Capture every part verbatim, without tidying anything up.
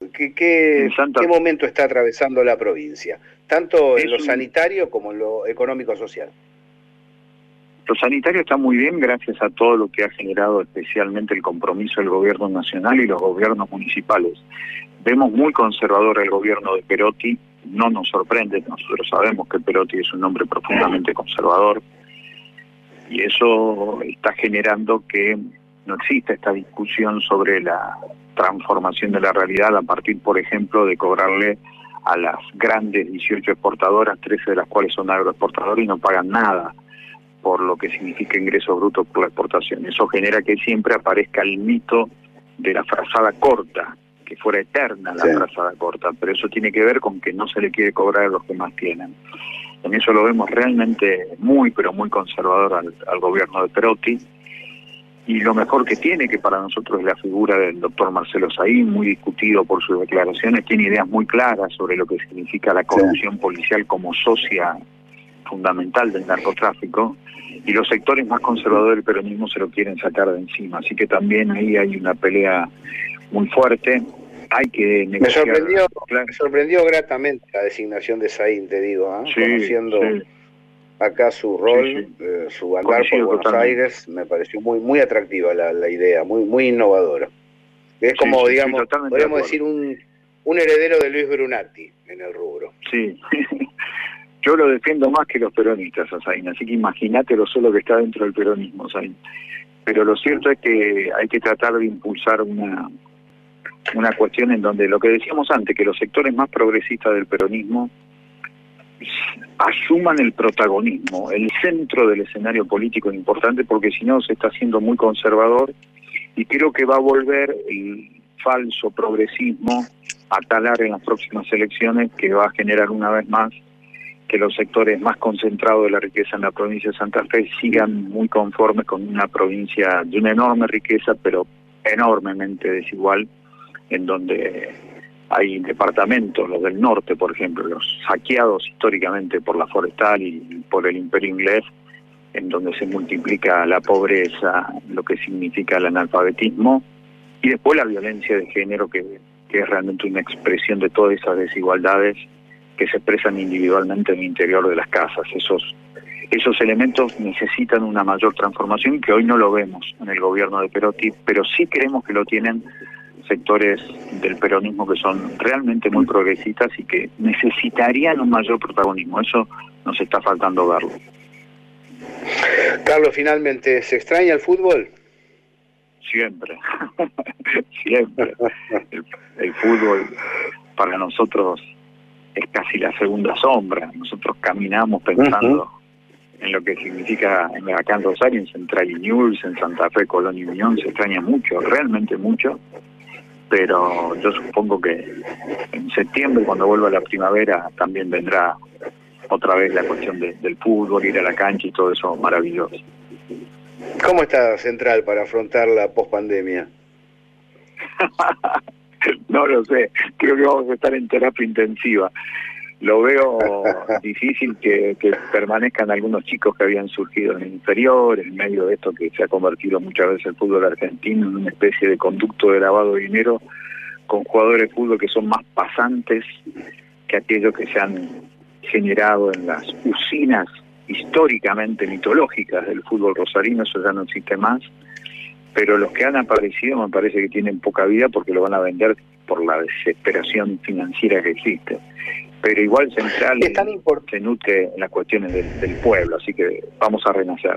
¿Qué, qué, Santa... ¿Qué momento está atravesando la provincia? Tanto en es lo un... sanitario como en lo económico-social. Lo sanitario está muy bien gracias a todo lo que ha generado especialmente el compromiso del gobierno nacional y los gobiernos municipales. Vemos muy conservador el gobierno de Perotti, no nos sorprende, nosotros sabemos que Perotti es un hombre profundamente conservador y eso está generando que no exista esta discusión sobre la transformación de la realidad a partir, por ejemplo, de cobrarle a las grandes dieciocho exportadoras, trece de las cuales son agroexportadoras y no pagan nada por lo que significa ingreso bruto por la exportación. Eso genera que siempre aparezca el mito de la frazada corta, que fuera eterna la sí. frazada corta, pero eso tiene que ver con que no se le quiere cobrar a los que más tienen. En eso lo vemos realmente muy, pero muy conservador al, al gobierno de Perotti, y lo mejor que tiene, que para nosotros es la figura del doctor Marcelo Saín, muy discutido por sus declaraciones, tiene ideas muy claras sobre lo que significa la corrupción sí. policial como socia fundamental del narcotráfico, y los sectores más conservadores del peronismo se lo quieren sacar de encima, así que también ahí hay una pelea muy fuerte. Hay que negociar. Me sorprendió, claro. me sorprendió gratamente la designación de Saín, te digo, ¿eh? sí, conociendo sí. acá su rol, sí, sí. Eh, su andar Coincido por Buenos totalmente. Aires, me pareció muy muy atractiva la, la idea, muy muy innovadora. Es como, sí, sí, digamos, podríamos de decir un, un heredero de Luis Brunati en el rubro. Sí, yo lo defiendo más que los peronistas a Saín, así que imagínate lo solo que está dentro del peronismo, Saín. Pero lo cierto es que hay que tratar de impulsar una una cuestión en donde lo que decíamos antes, que los sectores más progresistas del peronismo asuman el protagonismo, el centro del escenario político es importante, porque si no se está haciendo muy conservador, y creo que va a volver el falso progresismo a talar en las próximas elecciones, que va a generar una vez más que los sectores más concentrados de la riqueza en la provincia de Santa Fe sigan muy conformes con una provincia de una enorme riqueza, pero enormemente desigual, en donde hay departamentos, los del norte, por ejemplo, los saqueados históricamente por la forestal y por el imperio inglés, en donde se multiplica la pobreza, lo que significa el analfabetismo, y después la violencia de género, que, que es realmente una expresión de todas esas desigualdades que se expresan individualmente en el interior de las casas. Esos, esos elementos necesitan una mayor transformación, que hoy no lo vemos en el gobierno de Perotti, pero sí creemos que lo tienen sectores del peronismo que son realmente muy progresistas y que necesitarían un mayor protagonismo. Eso nos está faltando verlo. Carlos, finalmente, ¿se extraña el fútbol? Siempre, siempre. El, el fútbol para nosotros es casi la segunda sombra. Nosotros caminamos pensando uh-huh. en lo que significa acá en Rosario, en Central y Newell's, en Santa Fe, Colón y Unión. Se extraña mucho, realmente mucho. Pero yo supongo que en septiembre, cuando vuelva la primavera, también vendrá otra vez la cuestión de, del fútbol, ir a la cancha y todo eso maravilloso. ¿Cómo está Central para afrontar la pospandemia? No lo sé, creo que vamos a estar en terapia intensiva. Lo veo difícil que, que permanezcan algunos chicos que habían surgido en el inferior, en medio de esto que se ha convertido muchas veces el fútbol argentino en una especie de conducto de lavado de dinero, con jugadores de fútbol que son más pasantes que aquellos que se han generado en las usinas históricamente mitológicas del fútbol rosarino. Eso ya no existe más, pero los que han aparecido me parece que tienen poca vida porque lo van a vender por la desesperación financiera que existe. Pero igual Central se nutre en las cuestiones del, del pueblo, así que vamos a renacer.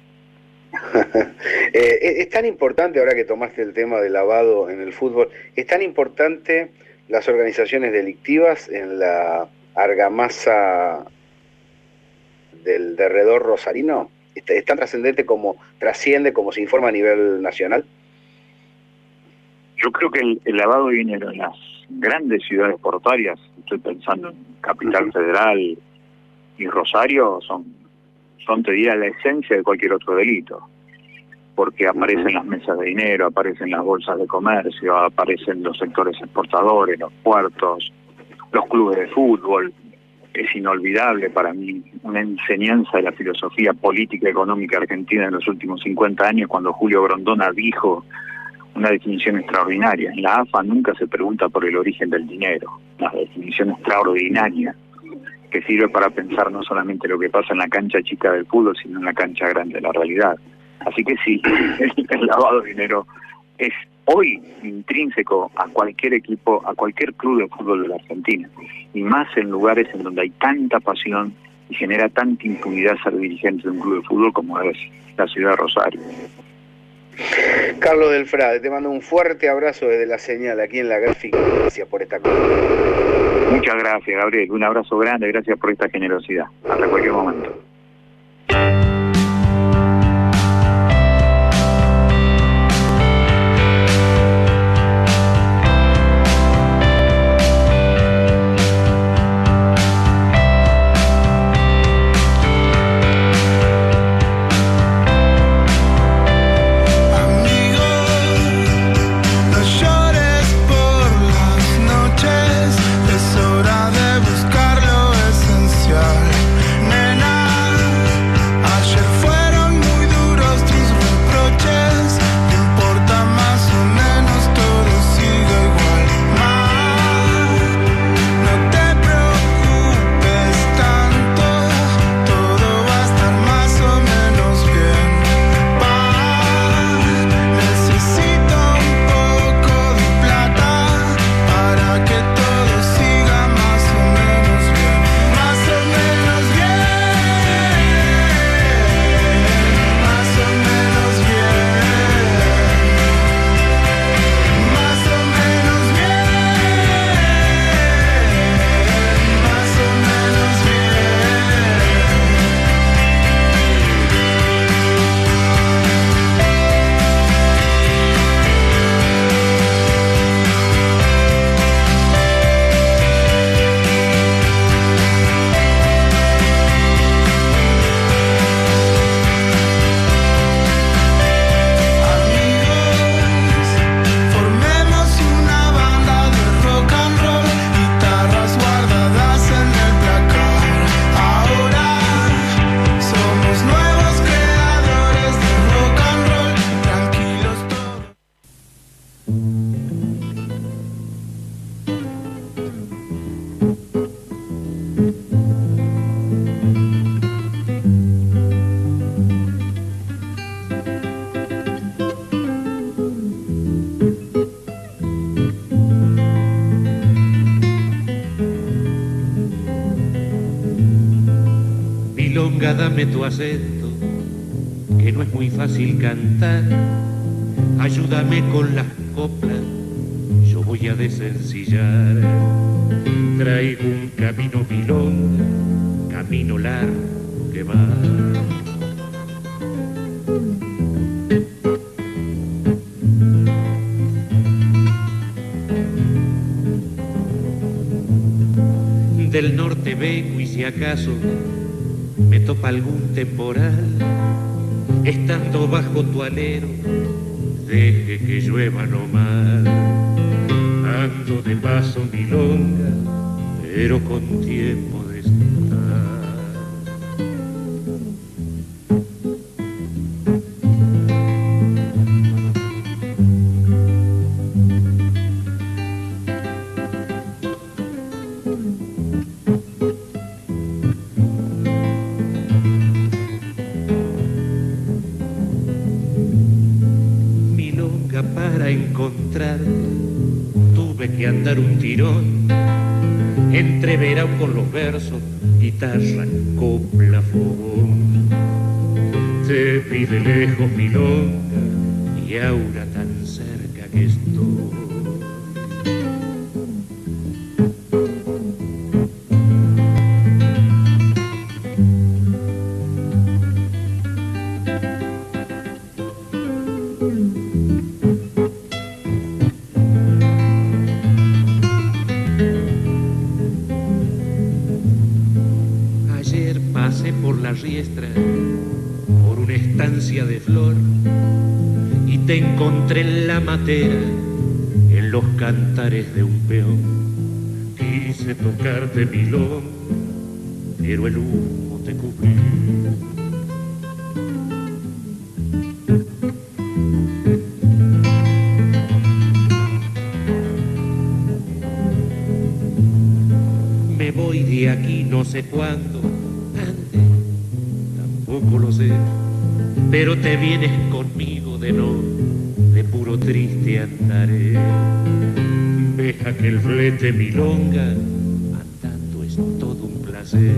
eh, es tan importante, ahora que tomaste el tema del lavado en el fútbol, es tan importante las organizaciones delictivas en la argamasa del derredor rosarino. ¿Es tan trascendente como trasciende, como se informa a nivel nacional? Yo creo que el, el lavado de dinero en las grandes ciudades portuarias, estoy pensando en Capital uh-huh. Federal y Rosario, son, son te diría la esencia de cualquier otro delito, porque aparecen uh-huh. las mesas de dinero, aparecen las bolsas de comercio, aparecen los sectores exportadores, los puertos, los clubes de fútbol. Es inolvidable para mí una enseñanza de la filosofía política y económica argentina en los últimos cincuenta años, cuando Julio Grondona dijo una definición extraordinaria. En la A F A nunca se pregunta por el origen del dinero, la definición extraordinaria que sirve para pensar no solamente lo que pasa en la cancha chica del fútbol, sino en la cancha grande de la realidad. Así que sí, el lavado de dinero es hoy intrínseco a cualquier equipo, a cualquier club de fútbol de la Argentina, y más en lugares en donde hay tanta pasión y genera tanta impunidad ser dirigente de un club de fútbol como es la ciudad de Rosario. Carlos Del Frade, te mando un fuerte abrazo desde la señal aquí en La Gráfica. Gracias por esta cosa. Muchas gracias, Gabriel. Un abrazo grande, gracias por esta generosidad. Hasta cualquier momento. Dame tu acento, que no es muy fácil cantar. Ayúdame con las coplas, yo voy a desencillar. Traigo un camino milonga, camino largo que va. Del norte vengo y si acaso me topa algún temporal, estando bajo tu alero, deje que llueva nomás. Ando de paso milonga, pero con tiempo de estar. Tuve que andar un tirón entreverado con los versos, guitarra, copla, fogón. Te vi de lejos milonga y ahora tan cerca que estoy. Riestra por una estancia de flor y te encontré en la matera en los cantares de un peón. Quise tocarte milón, pero el humo te cubrió. me voy de aquí no sé cuándo, antes tampoco lo sé, pero te vienes conmigo de no, de puro triste andaré. Deja que el flete milonga, andando es todo un placer.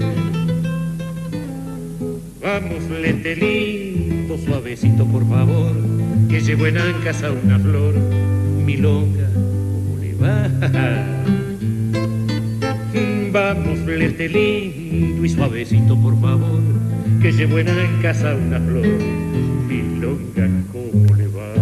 Vamos, flete lindo, suavecito por favor, que llevo en ancas a una flor, milonga, ¿cómo le va? Vamos, flete lindo y suavecito por favor, que llevo en ancas a una flor, milonga, ¿cómo le va?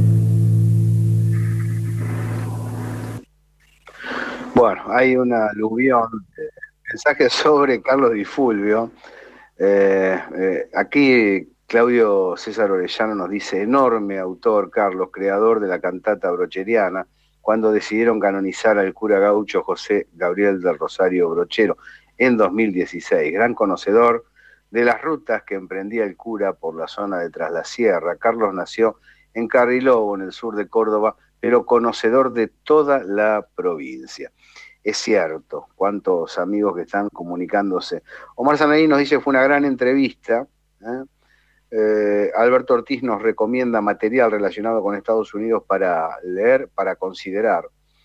Bueno, hay una aluvión de mensajes sobre Carlos Di Fulvio. Eh, eh, aquí Claudio César Orellano nos dice: enorme autor Carlos, creador de la cantata brocheriana, cuando decidieron canonizar al cura gaucho José Gabriel del Rosario Brochero en dos mil dieciséis. Gran conocedor de las rutas que emprendía el cura por la zona de Tras la Sierra. Carlos nació en Carrilobo, en el sur de Córdoba, pero conocedor de toda la provincia. Es cierto, cuántos amigos que están comunicándose. Omar Zanaí nos dice: fue una gran entrevista. ¿eh? Eh, Alberto Ortiz nos recomienda material relacionado con Estados Unidos para leer, para considerar.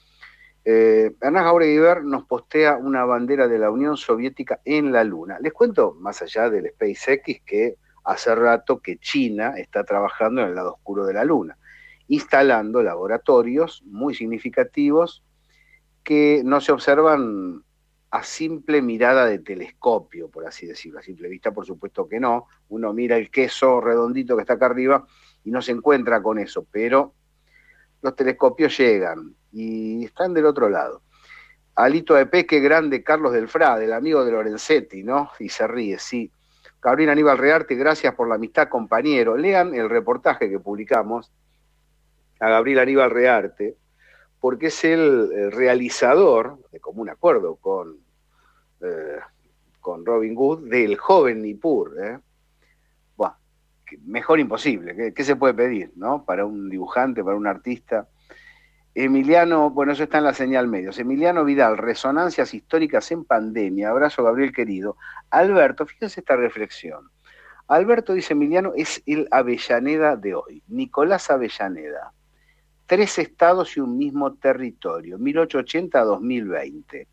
Eh, Hernán Jauregui nos postea una bandera de la Unión Soviética en la Luna. Les cuento, más allá del SpaceX, que hace rato que China está trabajando en el lado oscuro de la Luna, instalando laboratorios muy significativos que no se observan a simple mirada de telescopio, por así decirlo. A simple vista, por supuesto que no. Uno mira el queso redondito que está acá arriba y no se encuentra con eso, pero los telescopios llegan y están del otro lado. Alito de Peque, grande Carlos del Frade, el amigo de Lorenzetti, ¿no? Y se ríe, sí. Gabriel Aníbal Rearte, gracias por la amistad, compañero. Lean el reportaje que publicamos a Gabriel Aníbal Rearte, porque es el, el realizador, de común acuerdo con, eh, con Robin Hood, del joven Nippur. ¿eh? Bueno, mejor imposible, ¿qué, ¿qué se puede pedir, no? Para un dibujante, para un artista. Emiliano, bueno, eso está en la señal medios. Emiliano Vidal, resonancias históricas en pandemia. Abrazo, Gabriel querido. Alberto, fíjense esta reflexión. Alberto, dice Emiliano, es el Avellaneda de hoy. Nicolás Avellaneda. Tres estados y un mismo territorio, mil ochocientos ochenta a dos mil veinte.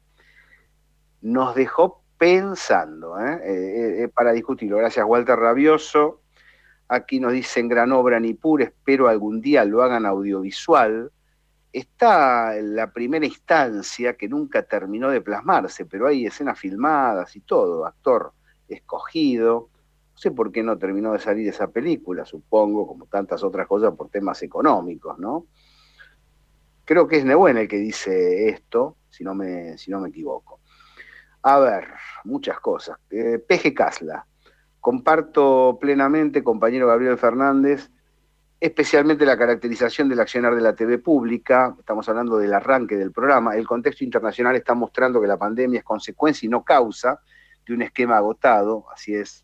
Nos dejó pensando, ¿eh? Eh, eh, para discutirlo. Gracias, Walter Rabioso. Aquí nos dicen: gran obra Nippur, espero algún día lo hagan audiovisual. Está en la primera instancia que nunca terminó de plasmarse, pero hay escenas filmadas y todo, actor escogido. No sé por qué no terminó de salir esa película, supongo, como tantas otras cosas, por temas económicos, ¿no? Creo que es Nehuen el que dice esto, si no me, si no me equivoco. A ver, muchas cosas. Eh, P G Casla, comparto plenamente, compañero Gabriel Fernández, especialmente la caracterización del accionar de la T V pública. Estamos hablando del arranque del programa. El contexto internacional está mostrando que la pandemia es consecuencia y no causa de un esquema agotado, así es.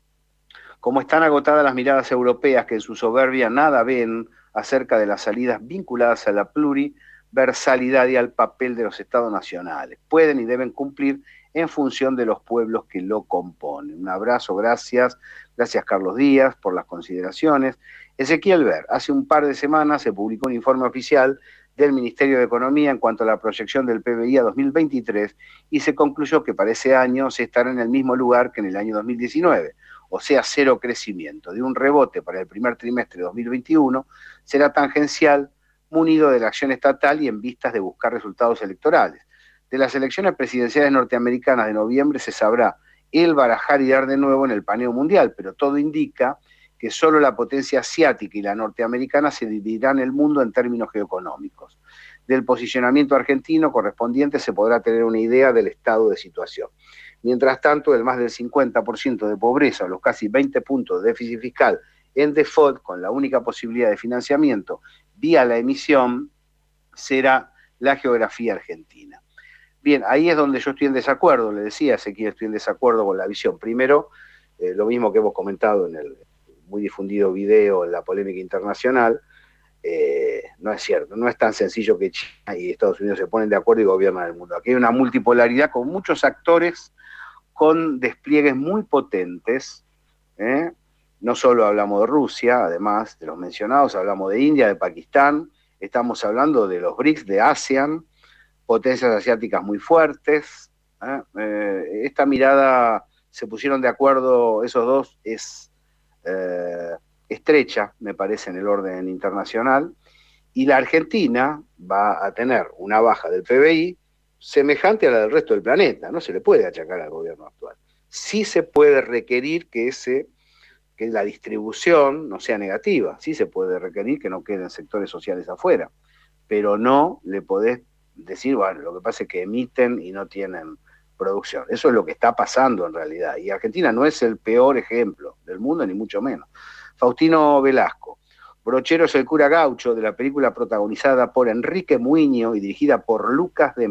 Como están agotadas las miradas europeas que en su soberbia nada ven acerca de las salidas vinculadas a la pluriversalidad y al papel de los estados nacionales. Pueden y deben cumplir en función de los pueblos que lo componen. Un abrazo, gracias. Gracias, Carlos Díaz, por las consideraciones. Ezequiel Ver, hace un par de semanas se publicó un informe oficial del Ministerio de Economía en cuanto a la proyección del P B I a dos mil veintitrés y se concluyó que para ese año se estará en el mismo lugar que en el año dos mil diecinueve, o sea, cero crecimiento. De un rebote para el primer trimestre de dos mil veintiuno será tangencial, munido de la acción estatal y en vistas de buscar resultados electorales. De las elecciones presidenciales norteamericanas de noviembre se sabrá el barajar y dar de nuevo en el paneo mundial, pero todo indica que solo la potencia asiática y la norteamericana se dividirán el mundo en términos geoeconómicos. Del posicionamiento argentino correspondiente se podrá tener una idea del estado de situación. Mientras tanto, el más del cincuenta por ciento de pobreza, los casi veinte puntos de déficit fiscal en default, con la única posibilidad de financiamiento vía la emisión, será la geografía argentina. Bien, ahí es donde yo estoy en desacuerdo, le decía Ezequiel, estoy en desacuerdo con la visión. Primero, eh, lo mismo que hemos comentado en el muy difundido video en la polémica internacional, eh, no es cierto, no es tan sencillo que China y Estados Unidos se ponen de acuerdo y gobiernan el mundo. Aquí hay una multipolaridad con muchos actores, con despliegues muy potentes, ¿eh? No solo hablamos de Rusia, además de los mencionados, hablamos de India, de Pakistán, estamos hablando de los BRICS, de ASEAN, potencias asiáticas muy fuertes. ¿eh? Eh, esta mirada, se pusieron de acuerdo esos dos, es eh, estrecha, me parece, en el orden internacional, y la Argentina va a tener una baja del P B I semejante a la del resto del planeta, no se le puede achacar al gobierno actual. Sí se puede requerir que ese que la distribución no sea negativa, sí se puede requerir que no queden sectores sociales afuera, pero no le podés decir, bueno, lo que pasa es que emiten y no tienen producción. Eso es lo que está pasando en realidad, y Argentina no es el peor ejemplo del mundo, ni mucho menos. Faustino Velasco, Brochero es el cura gaucho, de la película protagonizada por Enrique Muiño y dirigida por Lucas de